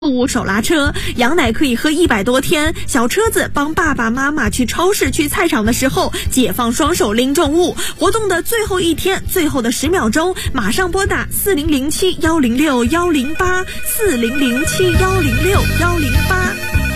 物手拉车，羊奶可以喝100多天，小车子帮爸爸妈妈去超市去菜场的时候解放双手拎重物。活动的最后一天，最后的10秒钟，马上拨打4007-106-108，4007-106-108。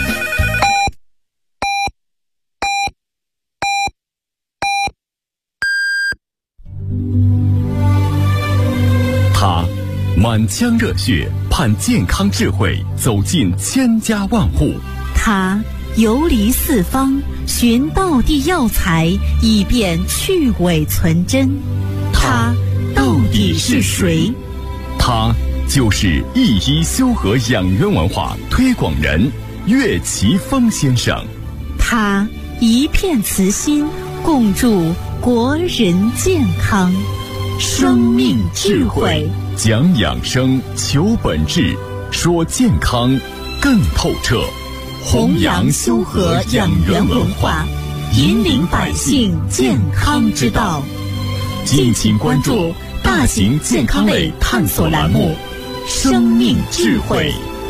他满腔热血盼健康智慧走进千家万户， 他游离四方寻道地药材，以便去伪存真。他到底是谁？ 他就是一一修和养元文化推广人岳奇峰先生。 他一片慈心，共筑国人健康。生命智慧， 讲养生，求本质，说健康更透彻。 弘扬修和养元文化，引领百姓健康之道。 敬请关注大型健康类探索栏目《生命智慧》。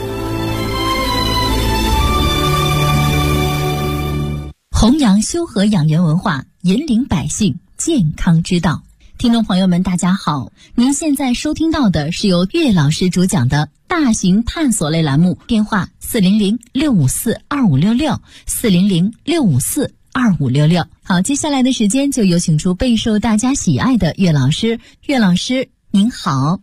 弘扬修和养元文化，引领百姓健康之道。听众朋友们，大家好，您现在收听到的是由岳老师主讲的大型探索类栏目，电话400-654-2566，400-654-2566。好，接下来的时间就有请出备受大家喜爱的岳老师。岳老师您好。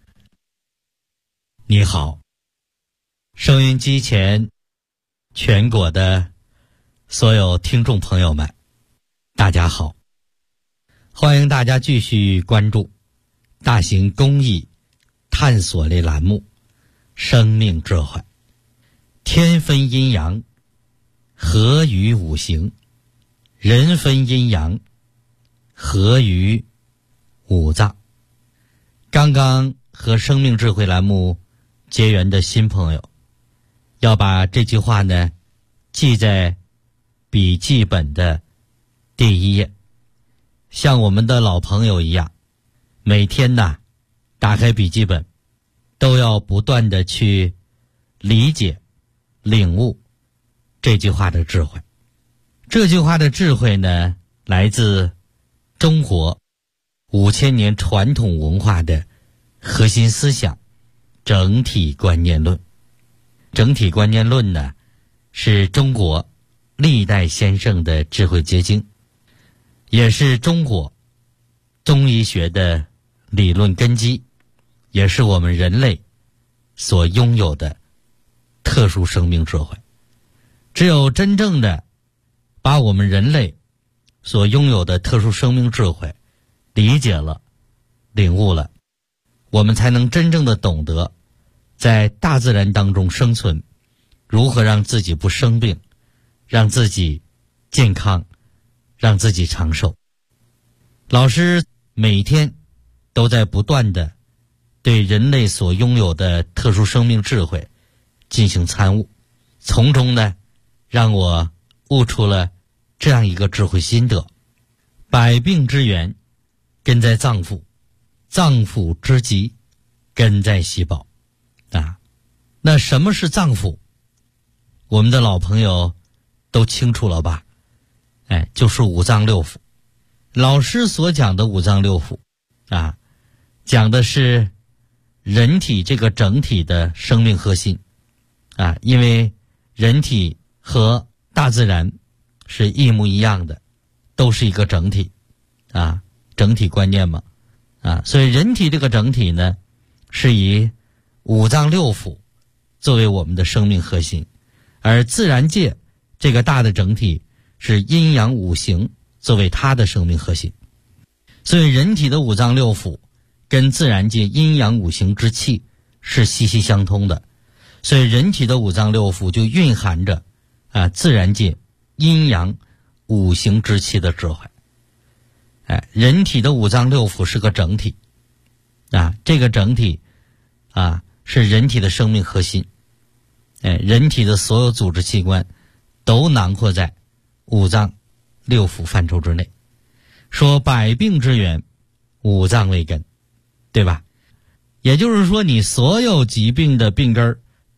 你好，收音机前全国的所有听众朋友们，大家好，欢迎大家继续关注大型公益探索类栏目《生命智慧》。天分阴阳，合于五行；人分阴阳，合于五脏。刚刚和生命智慧栏目结缘的新朋友，要把这句话呢记在笔记本的第1页，像我们的老朋友一样，每天呢打开笔记本，都要不断的去理解领悟这句话的智慧。这句话的智慧呢，来自中国5000年传统文化的核心思想整体观念论。整体观念论呢，是中国历代先生的智慧结晶，也是中国中医学的理论根基，也是我们人类所拥有的特殊生命智慧。只有真正的把我们人类所拥有的特殊生命智慧理解了、领悟了，我们才能真正的懂得在大自然当中生存，如何让自己不生病，让自己健康，让自己长寿。老师每天都在不断的对人类所拥有的特殊生命智慧进行参悟，从中呢让我悟出了这样一个智慧心得：百病之源根在脏腑，脏腑之疾根在细胞。那什么是脏腑？我们的老朋友都清楚了吧？就是五脏六腑。老师所讲的五脏六腑讲的是人体这个整体的生命核心因为人体和大自然是一模一样的，都是一个整体整体观念嘛所以人体这个整体呢，是以五脏六腑作为我们的生命核心，而自然界这个大的整体是阴阳五行作为它的生命核心。所以人体的五脏六腑跟自然界阴阳五行之气是息息相通的，所以人体的五脏六腑就蕴含着自然界阴阳五行之气的智慧。人体的五脏六腑是个整体这个整体是人体的生命核心。人体的所有组织器官都囊括在五脏六腑范畴之内。说百病之源，五脏为根，对吧？也就是说，你所有疾病的病根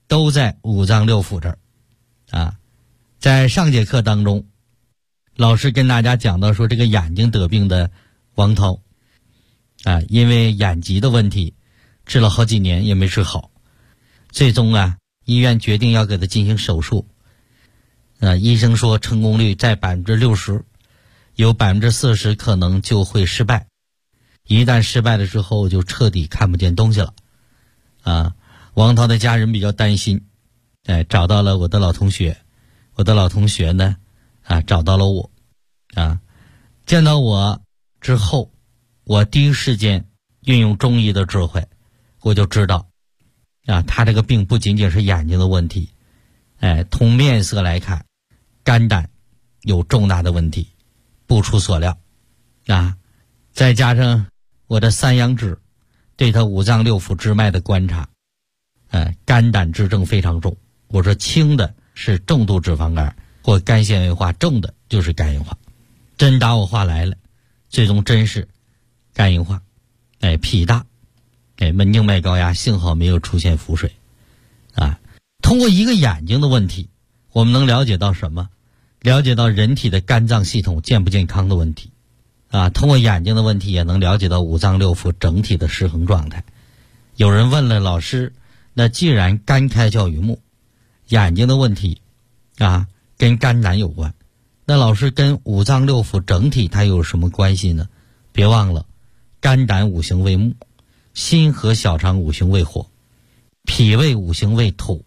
都在五脏六腑这儿啊。在上节课当中，老师跟大家讲到说，这个眼睛得病的王涛啊，因为眼疾的问题治了好几年也没治好，最终啊医院决定要给他进行手术。医生说成功率在 60%， 有 40% 可能就会失败，一旦失败了之后就彻底看不见东西了啊。王涛的家人比较担心，找到了我的老同学，我的老同学呢找到了我啊。见到我之后，我第一时间运用中医的智慧，我就知道他这个病不仅仅是眼睛的问题，从面色来看，肝胆有重大的问题，不出所料啊。再加上我的三阳指对他五脏六腑支脉的观察，肝胆之症非常重。我说轻的是重度脂肪肝或肝纤维化，重的就是肝硬化。真打我话来了，最终真是肝硬化，脾大，门静脉高压，幸好没有出现腹水啊。通过一个眼睛的问题，我们能了解到什么？了解到人体的肝脏系统健不健康的问题啊。通过眼睛的问题也能了解到五脏六腑整体的失衡状态。有人问了老师，那既然肝开窍于目，眼睛的问题跟肝胆有关，那老师跟五脏六腑整体它有什么关系呢？别忘了，肝胆五行为木，心和小肠五行为火，脾胃五行为土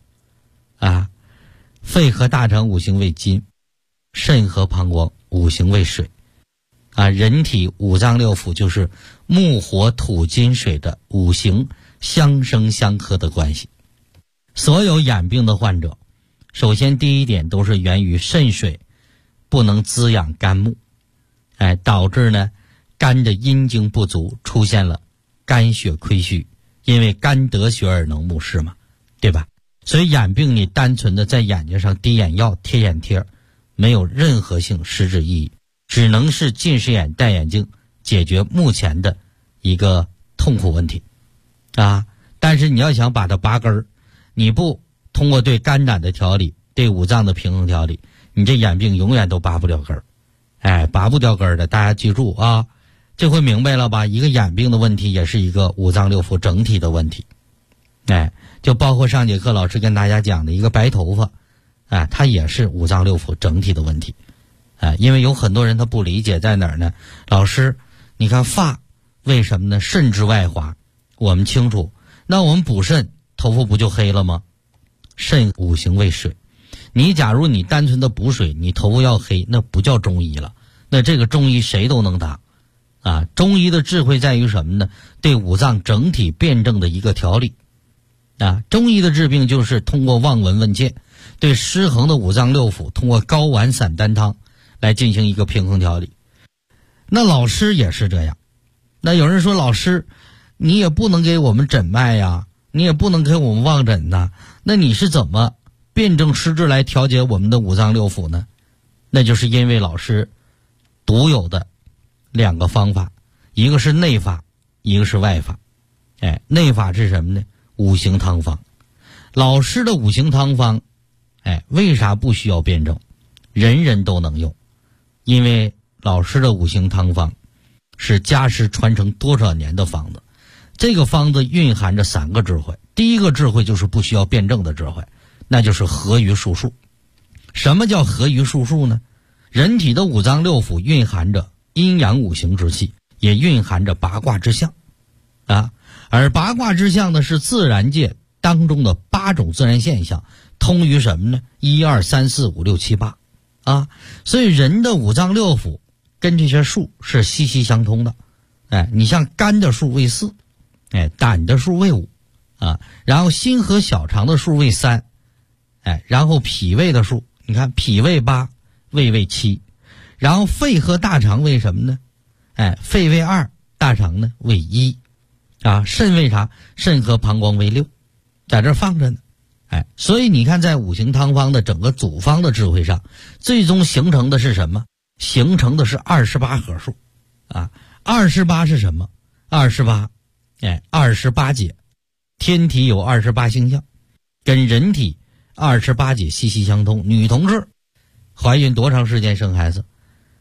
肺和大肠五行为金，肾和膀胱五行为水人体五脏六腑就是木火土金水的五行相生相克的关系。所有眼病的患者，首先第一点都是源于肾水不能滋养肝木，导致呢肝的阴精不足，出现了肝血亏虚，因为肝得血而能目视嘛，对吧？所以眼病你单纯的在眼睛上滴眼药贴眼贴，没有任何性实质意义，只能是近视眼戴眼镜解决目前的一个痛苦问题但是你要想把它拔根儿，你不通过对肝胆的调理，对五脏的平衡调理，你这眼病永远都拔不了根儿。拔不掉根儿的，大家记住这回明白了吧？一个眼病的问题也是一个五脏六腑整体的问题。就包括上节课老师跟大家讲的一个白头发它也是五脏六腑整体的问题因为有很多人他不理解在哪儿呢？老师你看发为什么呢？肾之外滑，我们清楚，那我们补肾头发不就黑了吗？肾五行为水，你假如你单纯的补水，你头发要黑，那不叫中医了，那这个中医谁都能打中医的智慧在于什么呢？对五脏整体辩证的一个调理中医的治病就是通过望闻问切，对失衡的五脏六腑通过高丸散丹汤来进行一个平衡调理。那老师也是这样，那有人说老师你也不能给我们诊脉呀，你也不能给我们望诊呐，那你是怎么辩证施治来调节我们的五脏六腑呢？那就是因为老师独有的两个方法，一个是内法，一个是外法。内法是什么呢？五行汤方。老师的五行汤方为啥不需要辩证？人人都能用，因为老师的五行汤方是家师传承多少年的方子。这个方子蕴含着3个智慧，第一个智慧就是不需要辩证的智慧，那就是合于术数。什么叫合于术数呢？人体的五脏六腑蕴含着阴阳五行之气，也蕴含着八卦之象而八卦之象呢，是自然界当中的8种自然现象，通于什么呢？1、2、3、4、5、6、7、8所以人的五脏六腑跟这些数是息息相通的。你像肝的数为4，胆的数为5然后心和小肠的数为3，然后脾胃的数，你看脾胃8，胃为7，然后肺和大肠为什么呢？肺为2，大肠呢为1肾为啥？肾和膀胱为6，在这放着呢。所以你看在五行汤方的整个组方的智慧上，最终形成的是什么？形成的是28合数28是什么？28 28节，天体有28星象， 跟人体28节息息相通。女同志怀孕多长时间生孩子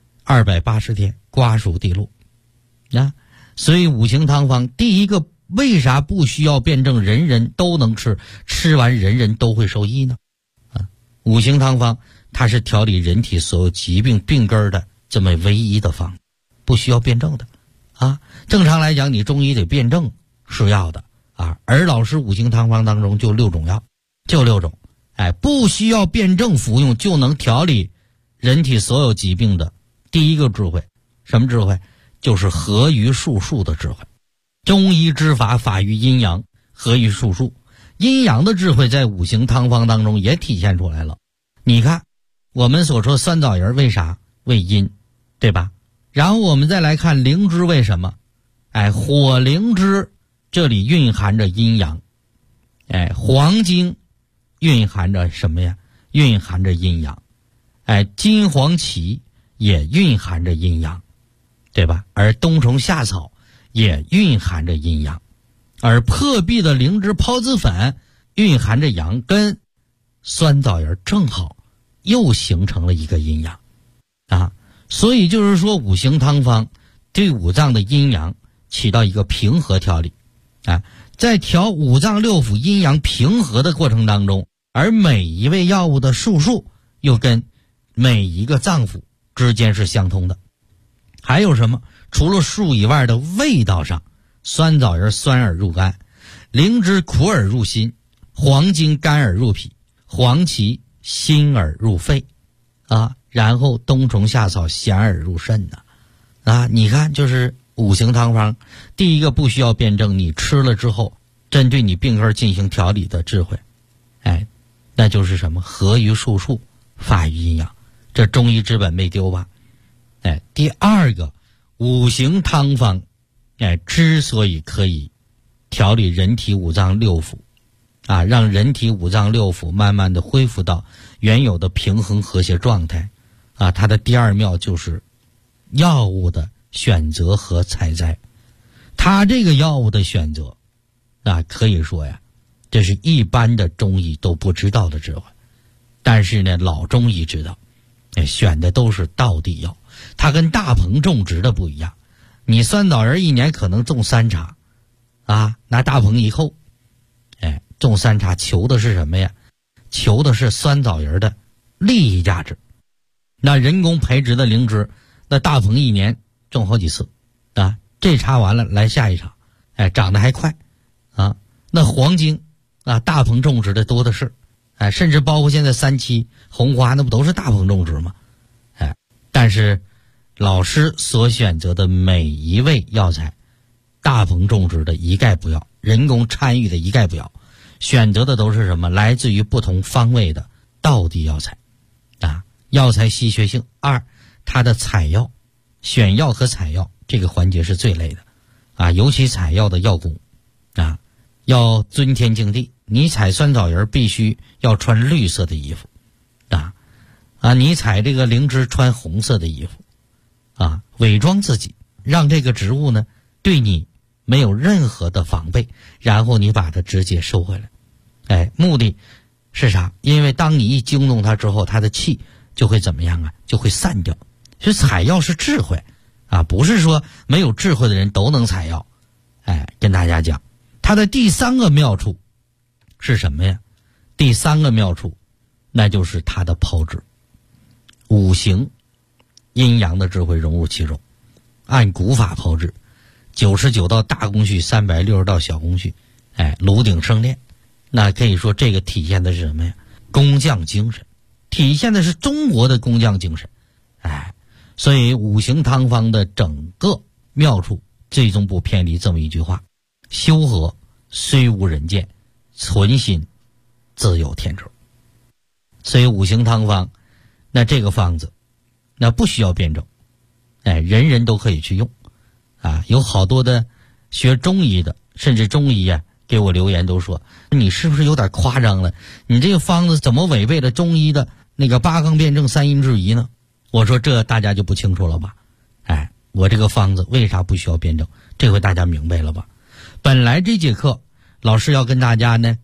？280天，瓜熟蒂落啊。所以五行汤方第一个为啥不需要辩证，人人都能吃，吃完人人都会受益呢？五行汤方它是调理人体所有疾病病根的这么唯一的方，不需要辩证的啊。正常来讲，你中医得辩证是要的啊，而老师五行汤方当中就6种药，就6种，不需要辩证服用就能调理人体所有疾病的第一个智慧，什么智慧？就是合于术数的智慧。中医之法，法于阴阳，合于术数。阴阳的智慧在五行汤方当中也体现出来了。你看我们所说酸枣仁为啥？为阴，对吧？然后我们再来看灵芝为什么？火灵芝这里蕴含着阴阳，黄精蕴含着什么呀？蕴含着阴阳。金黄芪也蕴含着阴阳，对吧？而冬虫夏草也蕴含着阴阳，而破壁的灵芝孢子粉蕴含着阳，跟酸枣仁正好又形成了一个阴阳啊。所以就是说五行汤方对五脏的阴阳起到一个平和调理啊，在调五脏六腑阴阳平和的过程当中，而每一味药物的术数又跟每一个脏腑之间是相通的。还有什么？除了术以外的味道上，酸枣仁酸而入肝，灵芝苦而入心，黄精甘而入脾，黄芪辛而入肺啊，然后冬虫夏草咸而入肾啊。你看就是五行汤方第一个不需要辩证，你吃了之后针对你病根进行调理的智慧，那就是什么？合于术数，法于阴阳，这中医之本没丢吧？第二个，五行汤方之所以可以调理人体五脏六腑啊，让人体五脏六腑慢慢的恢复到原有的平衡和谐状态啊，它的第二妙就是药物的选择和采摘。它这个药物的选择啊，可以说呀，这是一般的中医都不知道的智慧，但是呢，老中医知道，选的都是道地药。它跟大棚种植的不一样，你酸枣仁一年可能种3茬啊，拿大棚一扣，种3茬求的是什么呀？求的是酸枣仁的利益价值。那人工培植的灵芝，那大棚一年种好几次啊，这茬完了来下一茬，长得还快啊。那黄精啊，大棚种植的多的是，甚至包括现在3七红花，那不都是大棚种植吗？但是老师所选择的每一味药材，大棚种植的一概不要，人工参与的一概不要，选择的都是什么？来自于不同方位的道地药材啊。药材稀缺性2，它的采药选药和采药这个环节是最累的啊，尤其采药的药工啊，要尊天敬地。你采酸枣仁必须要穿绿色的衣服啊，你采这个灵芝穿红色的衣服啊，伪装自己，让这个植物呢对你没有任何的防备，然后你把它直接收回来。目的是啥？因为当你一惊动它之后，它的气就会怎么样啊？就会散掉。所以采药是智慧啊，不是说没有智慧的人都能采药。跟大家讲，它的第3个妙处是什么呀？第3个妙处，那就是它的炮制。五行阴阳的智慧融入其中，按古法炮制，99道大工序，360道小工序，炉鼎生炼。那可以说这个体现的是什么呀？工匠精神，体现的是中国的工匠精神。所以五行汤方的整个妙处最终不偏离这么一句话：修和虽无人见，存心自有天助。所以五行汤方那这个方子那不需要辩证，人人都可以去用啊。有好多的学中医的，甚至中医给我留言都说，你是不是有点夸张了？你这个方子怎么违背了中医的那个8纲辩证3阴制宜呢？我说这大家就不清楚了吧？我这个方子为啥不需要辩证？这回大家明白了吧？本来这节课老师要跟大家呢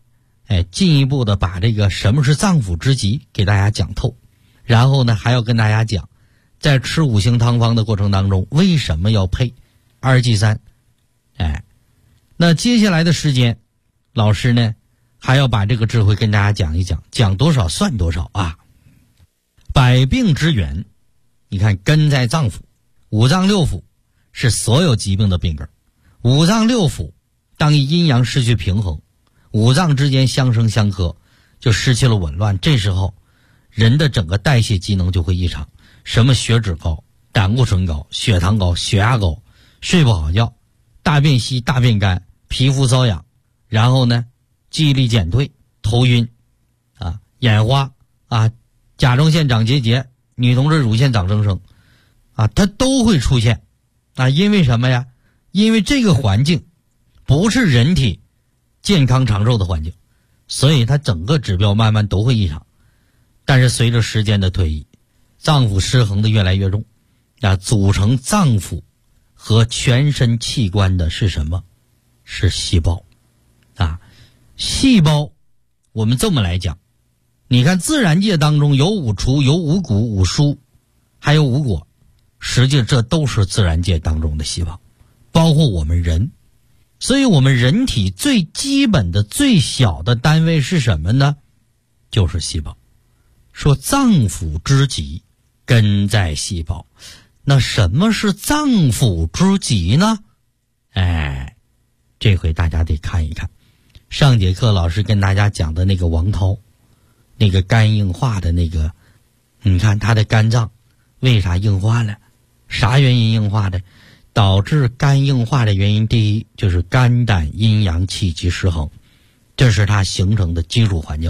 进一步的把这个什么是脏腑之疾给大家讲透，然后呢还要跟大家讲，在吃五行汤方的过程当中，为什么要配2G3？那接下来的时间，老师呢还要把这个智慧跟大家讲一讲，讲多少算多少啊！百病之源，你看根在脏腑，五脏六腑是所有疾病的病根。五脏六腑当一阴阳失去平衡，五脏之间相生相克，就失去了紊乱，这时候人的整个代谢机能就会异常，什么血脂高、胆固醇高、血糖高、血压高，睡不好觉，大便稀、大便干，皮肤瘙痒，然后呢记忆力减退，头晕眼花甲状腺长结节，女同志乳腺长增生它都会出现因为什么呀？因为这个环境不是人体健康长寿的环境，所以它整个指标慢慢都会异常。但是随着时间的推移，脏腑失衡的越来越重组成脏腑和全身器官的是什么？是细胞细胞我们这么来讲，你看自然界当中有五畜，有五谷、五蔬，还有五果，实际这都是自然界当中的细胞，包括我们人。所以我们人体最基本的最小的单位是什么呢？就是细胞。说脏腑之疾根在细胞，那什么是脏腑之疾呢？这回大家得看一看上节课老师跟大家讲的那个王涛，那个肝硬化的那个，你看他的肝脏为啥硬化了？啥原因硬化的？导致肝硬化的原因，第一就是肝胆阴阳气机失衡，这是它形成的基础环境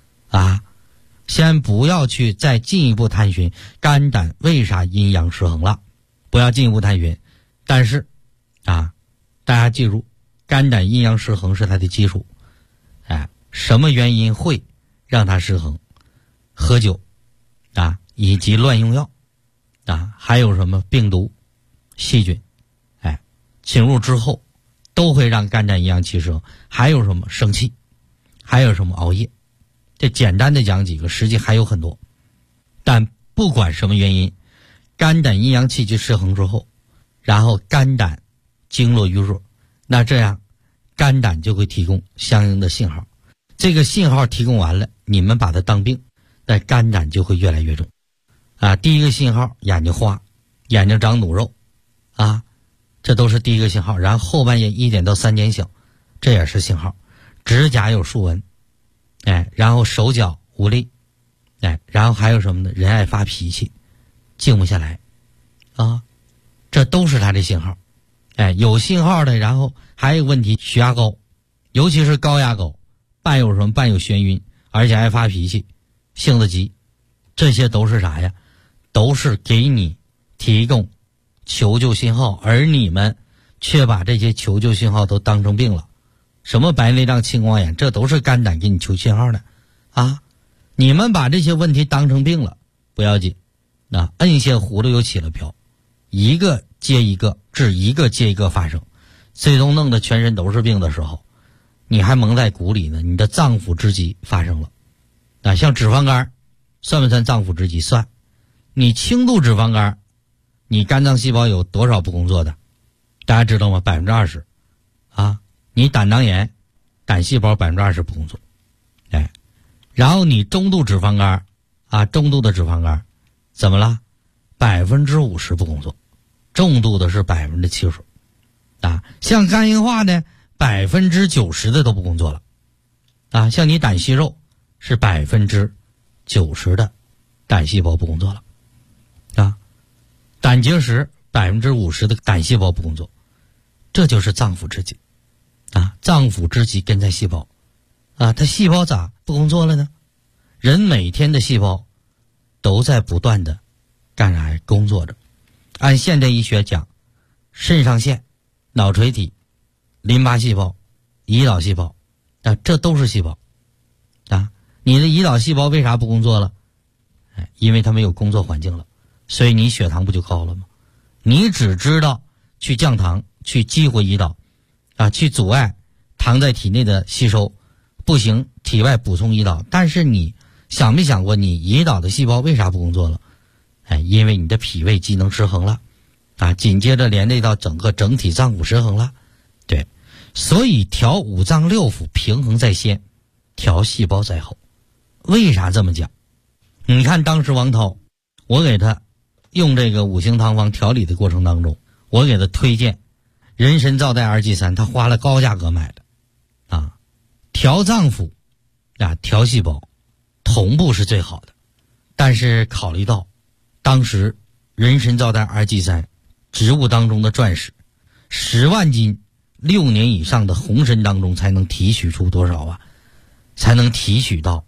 先不要去再进一步探寻肝胆为啥阴阳失衡了，不要进一步探寻。但是大家记住，肝胆阴阳失衡是它的基础。什么原因会让它失衡？喝酒以及乱用药还有什么病毒、细菌侵入之后都会让肝胆阴阳气失衡。还有什么？生气，还有什么？熬夜。这简单的讲几个，实际还有很多。但不管什么原因，肝胆阴阳气机失衡之后，然后肝胆经络淤弱，那这样肝胆就会提供相应的信号，这个信号提供完了，你们把它当病，那肝胆就会越来越重第一个信号，眼睛花，眼睛长努肉这都是第一个信号。然后后半夜1点到3点醒，这也是信号。指甲有竖纹然后手脚无力然后还有什么呢？人爱发脾气，静不下来这都是他的信号有信号的。然后还有问题，血压高，尤其是高压高，伴有什么？伴有眩晕，而且爱发脾气，性子急，这些都是啥呀？都是给你提供求救信号，而你们却把这些求救信号都当成病了。什么白内障、青光眼，这都是肝胆给你求信号的你们把这些问题当成病了，不要紧摁下葫芦又起了瓢，一个接一个治，一个接一个发生，最终弄得全身都是病的时候，你还蒙在鼓里呢，你的脏腑之疾发生了像脂肪肝算不算脏腑之疾？算。你轻度脂肪肝，你肝脏细胞有多少不工作的？大家知道吗？20%你胆囊炎，胆细胞20%不工作然后你中度脂肪肝中度的脂肪肝怎么了？50%不工作，重度的是70%像肝硬化的90%的都不工作了像你胆息肉是90%的胆细胞不工作了胆结石50%的胆细胞不工作，这就是脏腑之疾脏腑之疾根在细胞它细胞咋不工作了呢？人每天的细胞都在不断的干啥呀？工作着。按现代医学讲，肾上腺、脑垂体、淋巴细胞、胰岛细胞这都是细胞你的胰岛细胞为啥不工作了？因为它没有工作环境了，所以你血糖不就高了吗？你只知道去降糖，去激活胰岛去阻碍糖在体内的吸收， 不行，体外补充胰岛。但是你想没想过，你胰岛的细胞为啥不工作了？因为你的脾胃机能失衡了啊，紧接着连累到整体脏腑失衡了。对，所以调五脏六腑平衡在先，调细胞在后。为啥这么讲？你看当时王涛，我给他用这个五行汤方调理的过程当中，我给他推荐人参皂苷 RG3，他花了高价格买的啊，调脏腑啊，调细胞同步是最好的。但是考虑到当时人参皂苷 RG3 植物当中的钻石，10万斤6年以上的红参当中才能提取出多少啊？才能提取到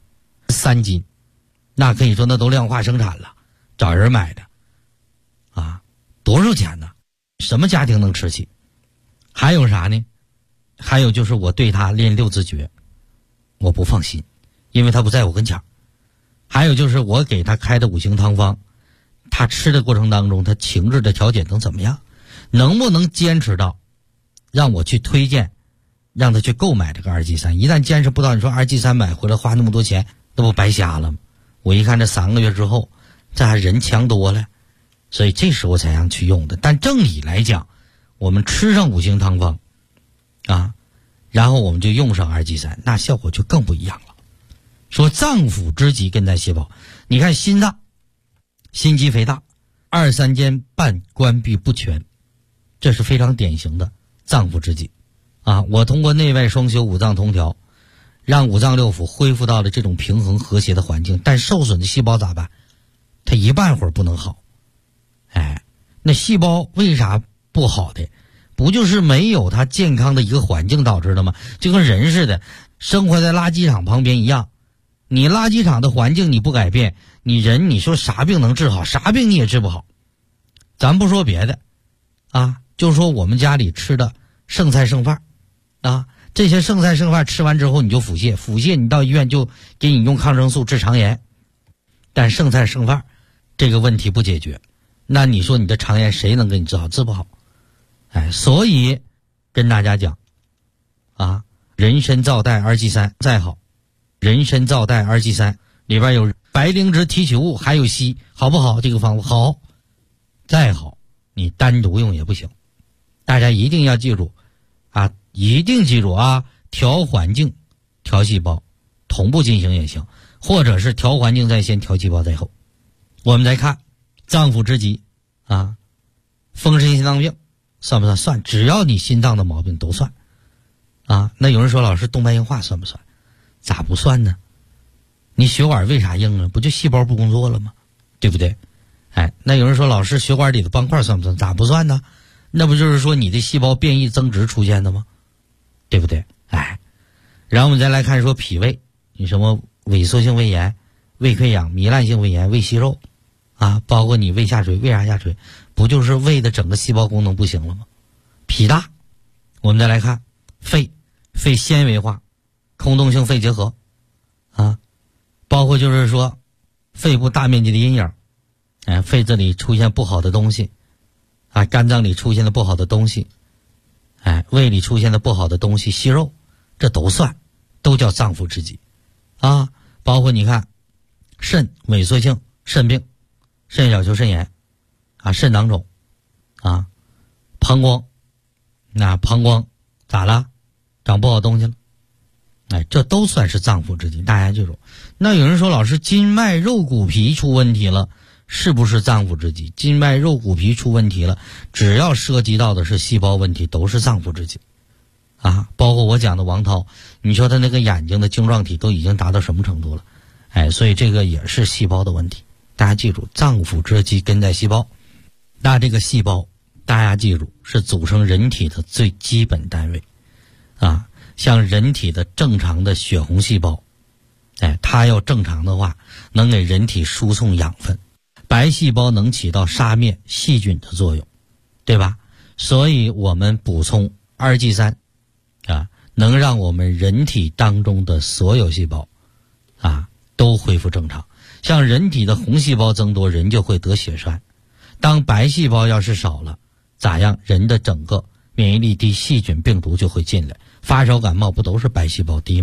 3斤，那可以说那都量化生产了，找人买的啊，多少钱呢？什么家庭能吃起？还有啥呢？还有就是我对他练6字诀我不放心，因为他不在我跟前。还有就是我给他开的五行汤方，他吃的过程当中他情志的调节能怎么样？能不能坚持到让我去推荐让他去购买这个RG3？一旦坚持不到，你说RG3买回来花那么多钱，那不白瞎了吗？我一看这3个月之后，这还人强多了，所以这时候才让去用的。但正理来讲，我们吃上五行汤方啊，然后我们就用上RG3，那效果就更不一样了。说脏腑之疾根在细胞，你看心脏心肌肥大，2、3间半关闭不全，这是非常典型的脏腑之疾啊。我通过内外双修五脏同调，让五脏六腑恢复到了这种平衡和谐的环境，但受损的细胞咋办？它一半会儿不能好。那细胞为啥不好的？不就是没有它健康的一个环境导致的吗？就跟人似的，生活在垃圾场旁边一样，你垃圾场的环境你不改变，你人你说啥病能治好？啥病你也治不好。咱不说别的啊，就说我们家里吃的剩菜剩饭啊，这些剩菜剩饭吃完之后你就腹泻你到医院就给你用抗生素治肠炎，但剩菜剩饭这个问题不解决，那你说你的肠炎谁能给你治好？治不好。所以跟大家讲啊，人参皂苷 RG3 再好，人参皂苷 RG3 里边有白灵芝提取物还有硒，好不好？这个方法好，再好你单独用也不行。大家一定要记住啊，一定记住啊，调环境调细胞同步进行也行，或者是调环境在先，调细胞在后。我们再看脏腑之疾啊，风湿心脏病算不算？算，只要你心脏的毛病都算啊。那有人说老师动脉硬化算不算？咋不算呢？你血管为啥硬啊？不就细胞不工作了吗？对不对？那有人说老师血管里的斑块算不算？咋不算呢？那不就是说你的细胞变异增殖出现的吗？对不对？然后我们再来看说脾胃，你什么萎缩性胃炎、胃溃疡、糜烂性胃炎、胃息肉啊，包括你胃下垂，为啥下垂？不就是胃的整个细胞功能不行了吗？脾大，我们再来看肺纤维化、空洞性肺结核啊，包括就是说肺部大面积的阴影，肺这里出现不好的东西啊，肝脏里出现的不好的东西，胃里出现的不好的东西，息肉，这都算，都叫脏腑之疾啊。包括你看肾萎缩性肾病、肾小球肾炎啊，肾囊肿啊，膀胱，那膀胱咋了？长不好东西了，这都算是脏腑之疾，大家记住。那有人说老师筋脉肉骨皮出问题了，是不是脏腑之疾？筋脉肉骨皮出问题了，只要涉及到的是细胞问题，都是脏腑之疾啊。包括我讲的王涛，你说他那个眼睛的晶状体都已经达到什么程度了？所以这个也是细胞的问题。大家记住，脏腑之疾根在细胞。那这个细胞大家记住是组成人体的最基本单位啊。像人体的正常的血红细胞，它要正常的话能给人体输送养分，白细胞能起到杀灭细菌的作用，对吧？所以我们补充RG3啊，能让我们人体当中的所有细胞啊都恢复正常。像人体的红细胞增多，人就会得血栓。当白细胞要是少了，咋样？人的整个免疫力低，细菌病毒就会进来。发烧感冒不都是白细胞低吗？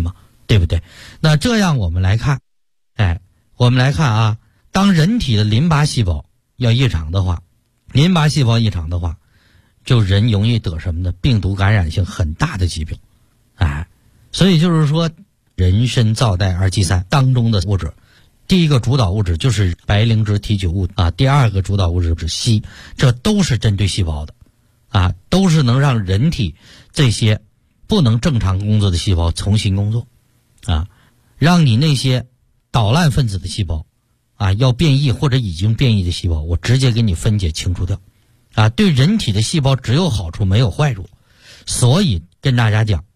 对不对？那这样我们来看，啊，当人体的淋巴细胞要异常的话，就人容易得什么呢？病毒感染性很大的疾病，所以就是说，人参皂苷二疥散当中的物质，第一个主导物质就是白灵脂提取物啊，第二个主导物质是硒，这都是针对细胞的，都是能让人体这些不能正常工作的细胞重新工作，让你那些捣烂分子的细胞，要变异或者已经变异的细胞，我直接给你分解清除掉，对人体的细胞只有好处没有坏处，所以跟大家讲，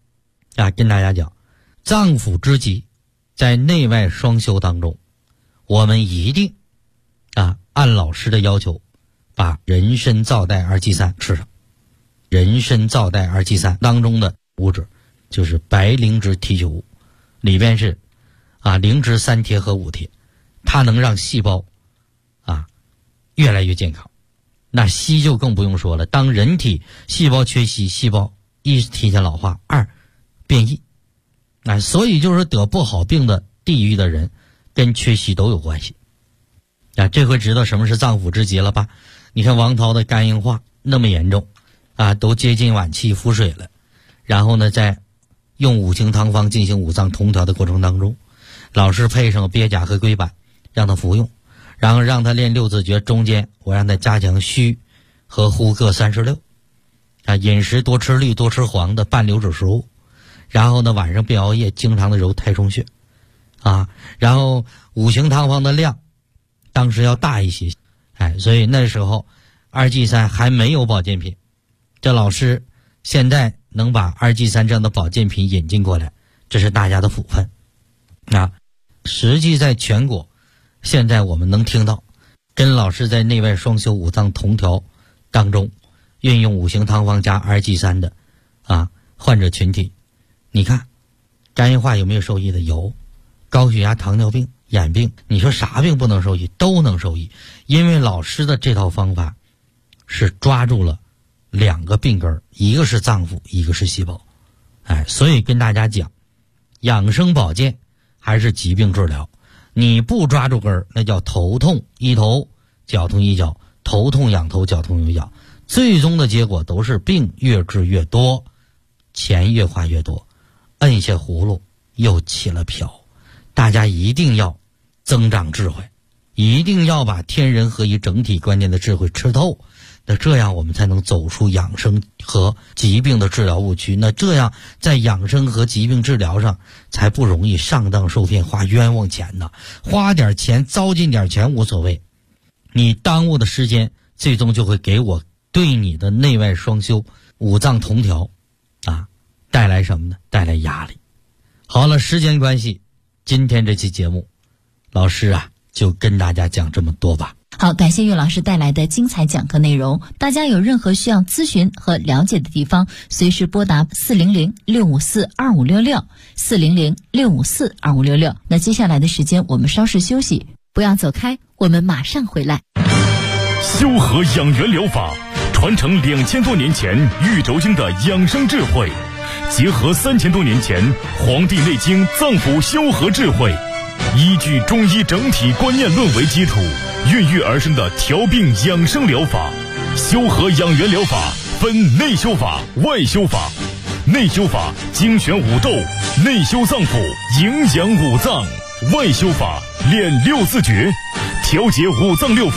脏腑之疾，在内外双修当中，我们一定按老师的要求，把人参皂苷二疥散吃上。人参皂苷二疥散当中的物质就是白灵脂提取物，里边是灵脂3萜和5萜，它能让细胞越来越健康。那硒就更不用说了，当人体细胞缺硒，细胞一是提前老化，二变异，所以就是得不好病的地域的人跟缺硒都有关系。这回知道什么是脏腑之疾了吧？你看王涛的肝硬化那么严重都接近晚期腹水了，然后呢在用五行汤方进行五脏同调的过程当中，老师配上鳖甲和龟板让他服用，然后让他练六字诀，中间我让他加强虚和呼各36，饮食多吃绿多吃黄的半流质食物，然后呢晚上别熬夜，经常的揉太冲穴然后五行汤方的量当时要大一些，所以那时候二疥散还没有保健品，这老师现在能把二疥散这样的保健品引进过来，这是大家的福分实际在全国现在我们能听到跟老师在内外双修五脏同调当中运用五行汤方加二疥散的患者群体，你看肝硬化有没有受益的？有。高血压、糖尿病、眼病，你说啥病不能受益？都能受益，因为老师的这套方法是抓住了2个病根，一个是脏腑，一个是细胞。所以跟大家讲，养生保健还是疾病治疗，你不抓住根儿，那叫头痛医头，脚痛医脚，头痛养头，脚痛医脚，最终的结果都是病越治越多，钱越花越多，摁下葫芦又起了瓢。大家一定要增长智慧，一定要把天人合一整体观念的智慧吃透，那这样我们才能走出养生和疾病的治疗误区，那这样在养生和疾病治疗上才不容易上当受骗，花冤枉钱呢。花点钱糟践点钱无所谓，你耽误的时间最终就会给我对你的内外双修五脏同调带来什么呢？带来压力。好了，时间关系，今天这期节目老师就跟大家讲这么多吧。 好，感谢岳老师带来的精彩讲课内容。大家有任何需要咨询和了解的地方，随时拨打400-654-2566 400-654-2566。那接下来的时间我们稍事休息，不要走开，我们马上回来。 修和养元疗法传承2000多年前玉轴经的养生智慧，结合3000多年前《黄帝内经》脏腑修和智慧，依据中医整体观念论为基础，孕育而生的调病养生疗法。修和养元疗法分内修法、外修法。内修法精选五斗，内修脏腑，营养五脏；外修法练六字诀，调节五脏六腑。